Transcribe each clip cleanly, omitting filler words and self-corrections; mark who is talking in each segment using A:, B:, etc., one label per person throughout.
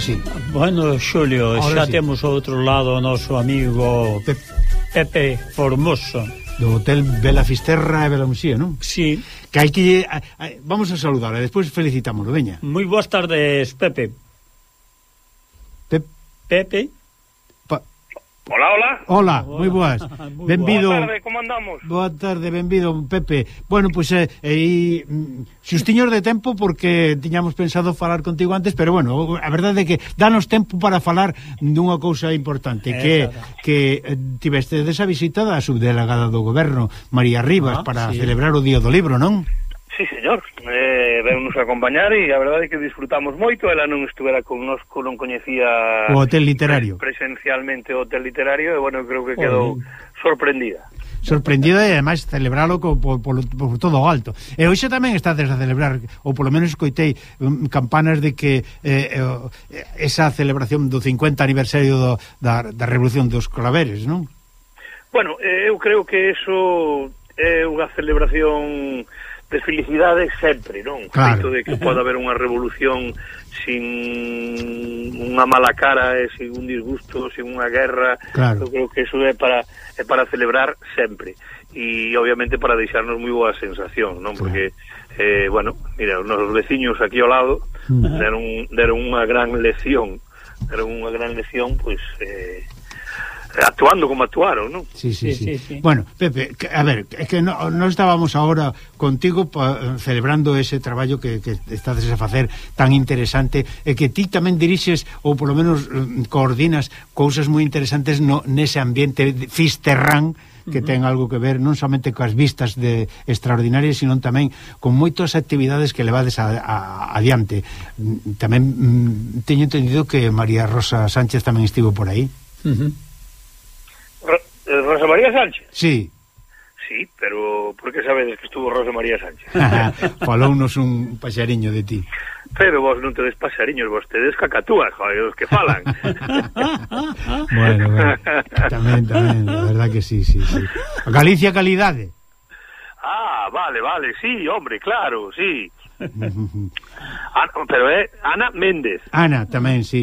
A: sí.
B: Bueno, Xulio,
A: ahora
B: xa
A: sí.
B: temos ao outro lado o noso amigo Pepe Formoso.
A: Do Hotel Bela Fisterra e Bela Musía, non?
B: Sí.
A: Que hai que... vamos a saludar e despois felicitámoslo, veña.
B: Moi boas tardes, Pepe. Pepe?
C: Hola, hola.
A: Hola, moi boas. Benvido.
C: Boa tarde, como andamos?
A: Boa tarde, benvido, Pepe. Bueno, pois xustiños de tempo porque tiñamos pensado falar contigo antes, pero bueno, a verdade é que danos tempo para falar dunha cousa importante, que tiveste esa visita da subdelegada do goberno, María Rivas, para celebrar o Día do Libro, non?
C: Sí, señor. Veunos acompañar e a verdade é que disfrutamos moito. Ela non estuvera connosco, non coñecía
A: o Hotel Literario
C: presencialmente o Hotel Literario e, bueno, creo que quedou sorprendida
A: e ademais celebralo por todo o alto. E hoxe tamén estades a celebrar, ou polo menos escoitei campanas de que esa celebración do 50 aniversario da Revolución dos Claveres, non?
C: Bueno, eu creo que eso é unha celebración de felicidade sempre, non?
A: Claro.
C: O feito de que pode haber unha revolución sin unha mala cara e sin un disgusto, sin unha guerra.
A: Claro.
C: Eu creo que eso é para celebrar sempre e obviamente para deixarnos moi boa sensación, non? Porque bueno, mira, os nosos veciños aquí ao lado deron unha gran lección, pois actuando como actuaron, non?
A: Sí. Bueno, Pepe, a ver, é que non estábamos agora contigo celebrando ese traballo que estades a facer tan interesante e que ti tamén dirixes ou polo menos coordinas cousas moi interesantes nese ambiente fisterrán que ten algo que ver non somente coas vistas extraordinarias, sino tamén con moitas actividades que levades adiante. Tamén teño entendido que María Rosa Sánchez tamén estivo por aí.
C: Rosa María Sánchez?
A: Sí.
C: Sí, pero por que sabedes que estuvo Rosa María Sánchez?
A: Falounos un paxariño de ti.
C: Pero vos non tedes paxariños, vos tedes cacatúas, joder, os que falan.
A: Bueno, tamén, a verdad que sí. Galicia calidade.
C: Vale, sí, hombre, claro, sí. Pero Ana Méndez.
A: Ana, tamén, sí.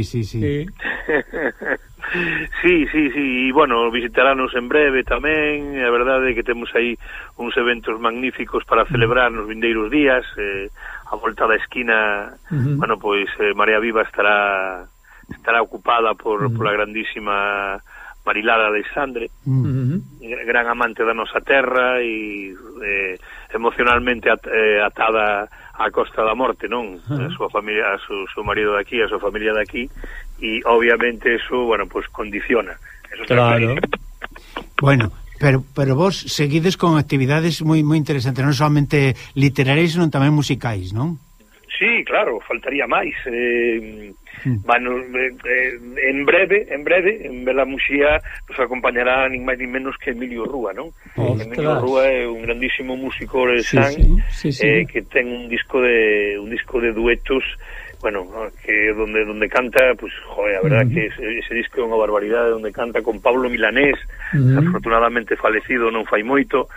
C: Sí, e bueno, visitaranos en breve tamén. A verdade é que temos aí uns eventos magníficos para celebrar nos vindeiros días. A volta da esquina, bueno, pois Marea Viva estará ocupada pola grandísima Marilar Alexandre, gran amante da nosa terra e emocionalmente atada á Costa da Morte, non? A súa familia, a seu marido de aquí, a súa familia de aquí, e obviamente eso, bueno, pues condiciona. Eso
B: claro.
A: Bueno, pero vos seguides con actividades moi interesantes, non solamente literarias, senón tamén musicais, non?
C: Sí, claro, faltaría máis. Bueno, en breve, en Bela Musía nos acompañará nin máis nin menos que Emilio Rúa, non? Emilio Rúa é un grandísimo músico lesán, que ten un disco de duetos, bueno, que donde canta, pues, joder, a verdad que ese disco é unha barbaridade, donde canta con Pablo Milanés, afortunadamente falecido non fai moito,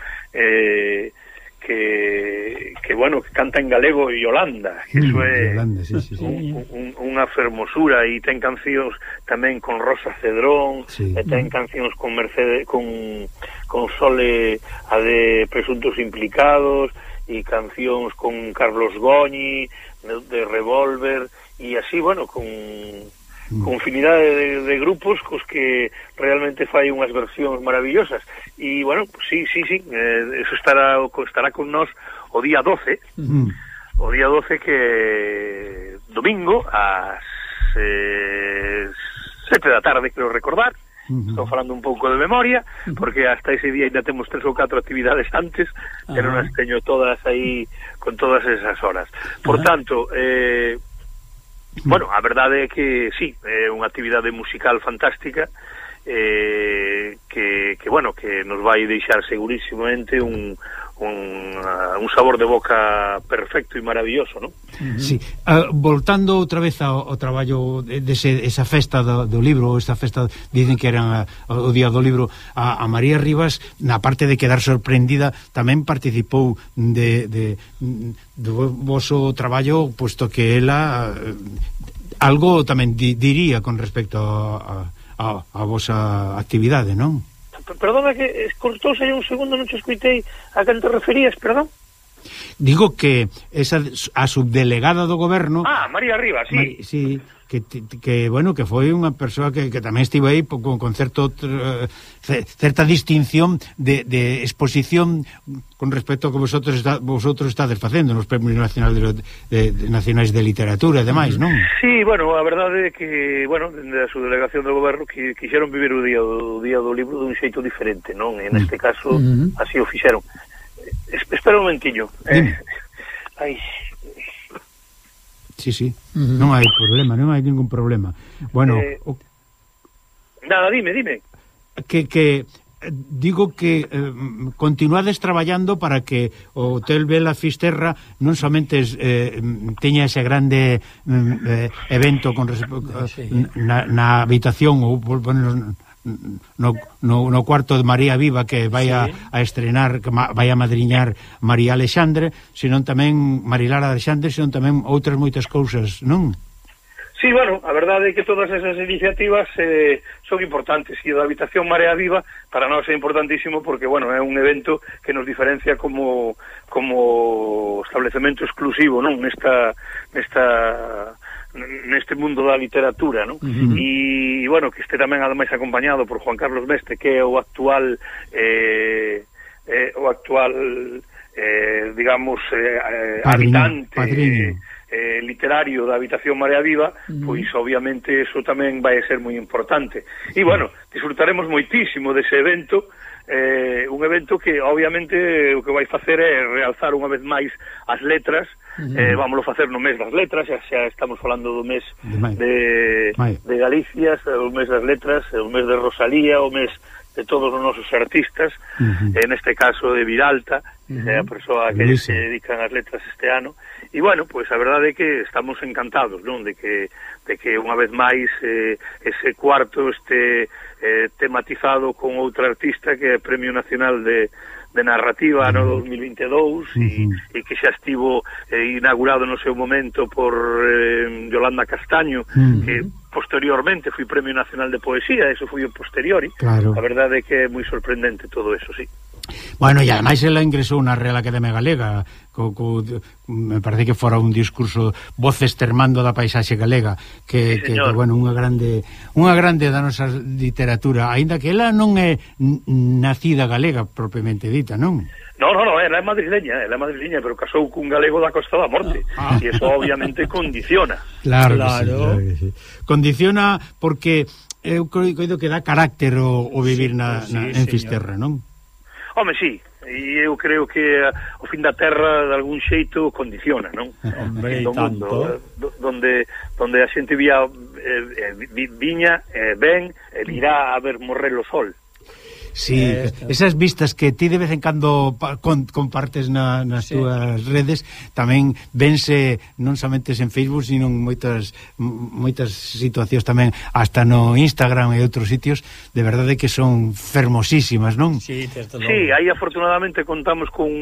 C: que bueno, que canta en galego e Yolanda, que iso é unha fermosura, e ten cancións tamén con Rosa Cedrón, e ten cancións con Mercedes, con Sole, a de Presuntos Implicados, e cancións con Carlos Goñi de Revolver, e así, bueno, con infinidade de grupos cos que realmente fai unhas versións maravillosas. E, bueno, pues, sí, eso estará con nós o día 12, o día 12, que domingo ás 7 da tarde, quero recordar. Estou falando un pouco de memoria, porque hasta ese día ainda temos 3 ou 4 actividades antes, que non as teño todas aí con todas esas horas. Por tanto, bueno, a verdade é que sí, é unha actividade musical fantástica, que bueno, que nos vai deixar segurísimamente un sabor de boca perfecto e maravilloso, non?
A: Sí. Voltando outra vez ao traballo esa festa do libro, esa festa, dicen que era o Día do Libro, a María Rivas, na parte de quedar sorprendida, tamén participou do voso traballo, posto que ela algo tamén diría con respecto a vosa actividade, non?
C: Perdona que cortouse un segundo, non te escuitei a quen te referías, perdón.
A: Digo que a subdelegada do goberno
C: María Rivas, sí.
A: Sí, que bueno, que foi unha persoa que tamén estivo aí con certa distinción de exposición con respecto ao que vosotros estades facendo nos premios nacionais de literatura e demais, non? Sí,
C: bueno, a verdade é que, bueno, da subdelegación do goberno que quixeron vivir o día do libro dun xeito diferente, non? En este caso, así o fixeron. Espera un momentillo. Ai...
A: Sí. Non hai problema, non hai ningún problema. Bueno,
C: nada, dime.
A: Que digo que continuades traballando para que o Hotel Vela Fisterra non somente teña ese grande evento con na habitación ou no cuarto de María Viva que vai a estrenar, que vai a madriñar María Alexandre, senón tamén Marilara Alexandre, senón tamén outras moitas cousas, non?
C: Sí, bueno, a verdade é que todas esas iniciativas son importantes, e a Habitación Marea Viva para nós é importantísimo porque, bueno, é un evento que nos diferencia como establecemento exclusivo, non? Neste mundo da literatura, non? E, bueno, que este tamén ademais acompañado por Juan Carlos Mestre, que é o actual digamos, habitante literario da Habitación Marea Viva, pois obviamente eso tamén vai ser moi importante. E, bueno, disfrutaremos moitísimo dese evento, un evento que obviamente o que vai facer é realzar unha vez máis as letras. Vámoslo facer no mes das letras, xa estamos falando do mes de Galicia, o mes das letras, o mes de Rosalía, o mes de todos os nosos artistas, en este caso de Viralta, que é a persoa que se dedican as letras este ano. E, bueno, pois a verdade é que estamos encantados, non? De que unha vez máis ese cuarto este tematizado con outra artista que é Premio Nacional de Narrativa no 2022 e que xa estivo inaugurado no seu momento por Yolanda Castaño, que posteriormente foi Premio Nacional de Poesía, eso foi o posteriori. Claro. A verdade é que é moi sorprendente todo eso, sí.
A: Bueno, e ademais ela ingresou na Real Academia Galega, me parece que fora un discurso voces termando da paisaxe galega, que bueno, unha grande da nosa literatura, aínda que ela non é nacida galega propiamente dita, non?
C: No, ela é madrileña, pero casou cun galego da Costa da Morte, e eso obviamente condiciona.
A: Claro. Que sí. Condiciona porque eu creo que dá carácter o vivir en Fisterra, non?
C: Home, sí, e eu creo que o fin da terra de algún xeito condiciona, non?
B: Hombre, tanto.
C: Donde a xente viña, ven, e virá a ver morrer o sol.
A: Sí, esas vistas que ti de vez en cando compartes nas túas redes tamén vense non somente en Facebook, sino en moitas situacións tamén, hasta no Instagram e outros sitios, de verdade que son fermosísimas, non?
C: Sí, aí afortunadamente contamos con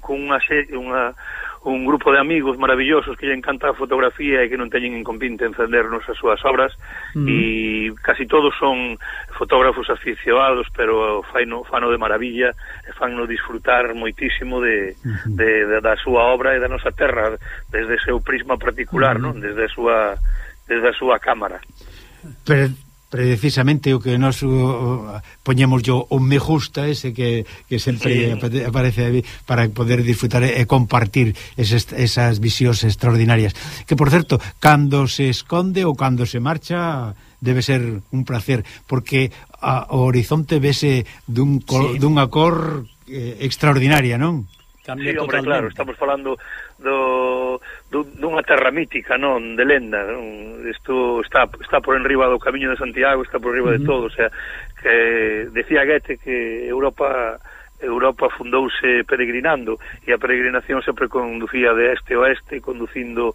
C: un grupo de amigos maravillosos que lle encanta a fotografía e que non teñen inconvinte encendernos as súas obras, e casi todos son fotógrafos aficionados, pero fano de maravilla e fanno disfrutar moitísimo da súa obra e da nosa terra desde o seu prisma particular, non? Desde a súa cámara.
A: Precisamente o que nos poñemos o me gusta ese que sempre aparece aí para poder disfrutar e compartir esas visións extraordinarias, que por certo, cando se esconde ou cando se marcha debe ser un placer, porque o horizonte vese dunha cor extraordinaria, non?
C: Sí, hombre, claro, estamos falando dunha terra mítica, non, de lenda, non? Isto está por enriba do Camiño de Santiago, está por enriba de todo, o sea, que decía Goethe que Europa fundouse peregrinando, e a peregrinación sempre conducía de este a oeste, conducindo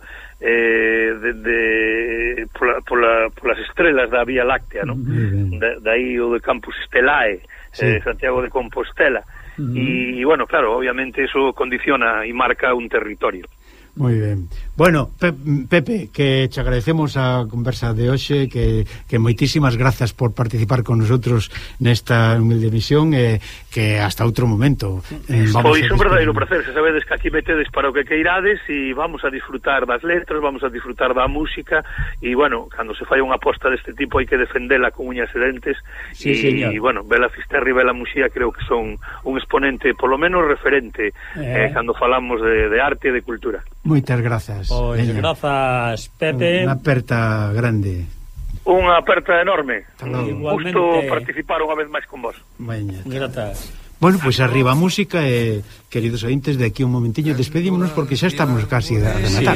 C: polas estrelas da Vía Láctea, non? Daí o de Campus Stellae, Santiago de Compostela. E, bueno, claro, obviamente eso condiciona e marca un territorio.
A: Moi ben. Bueno, Pepe, que te agradecemos a conversa de hoxe, que moitísimas grazas por participar con nosotros nesta humilde emisión, que hasta outro momento.
C: Pois un verdadeiro placer, se sabedes que aquí metedes para o que queirades e vamos a disfrutar das letras, vamos a disfrutar da música e, bueno, cando se fai unha aposta deste tipo hai que defendela con uñas e dentes e, bueno, Bela Fisterra e Bela Muxía creo que son un exponente, polo menos referente, cando falamos de arte e de cultura.
A: Moitas grazas.
B: Pois grazas, Pepe.
A: Unha aperta grande.
C: Unha aperta enorme.
B: Igualmente.
C: Justo participar unha vez máis con vos.
A: Veña.
B: Grazas.
A: Bueno, pois arriba a música e, queridos ointes, de aquí un momentiño despedímonos porque xa estamos casi a rematar.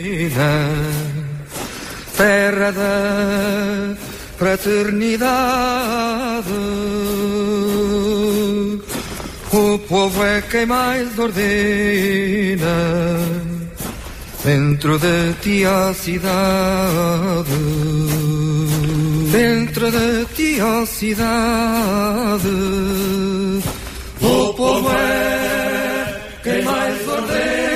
D: Terra da fraternidade, o povo é quem mais ordena. Dentro de ti a cidade, dentro de ti a cidade, o povo é quem mais ordena.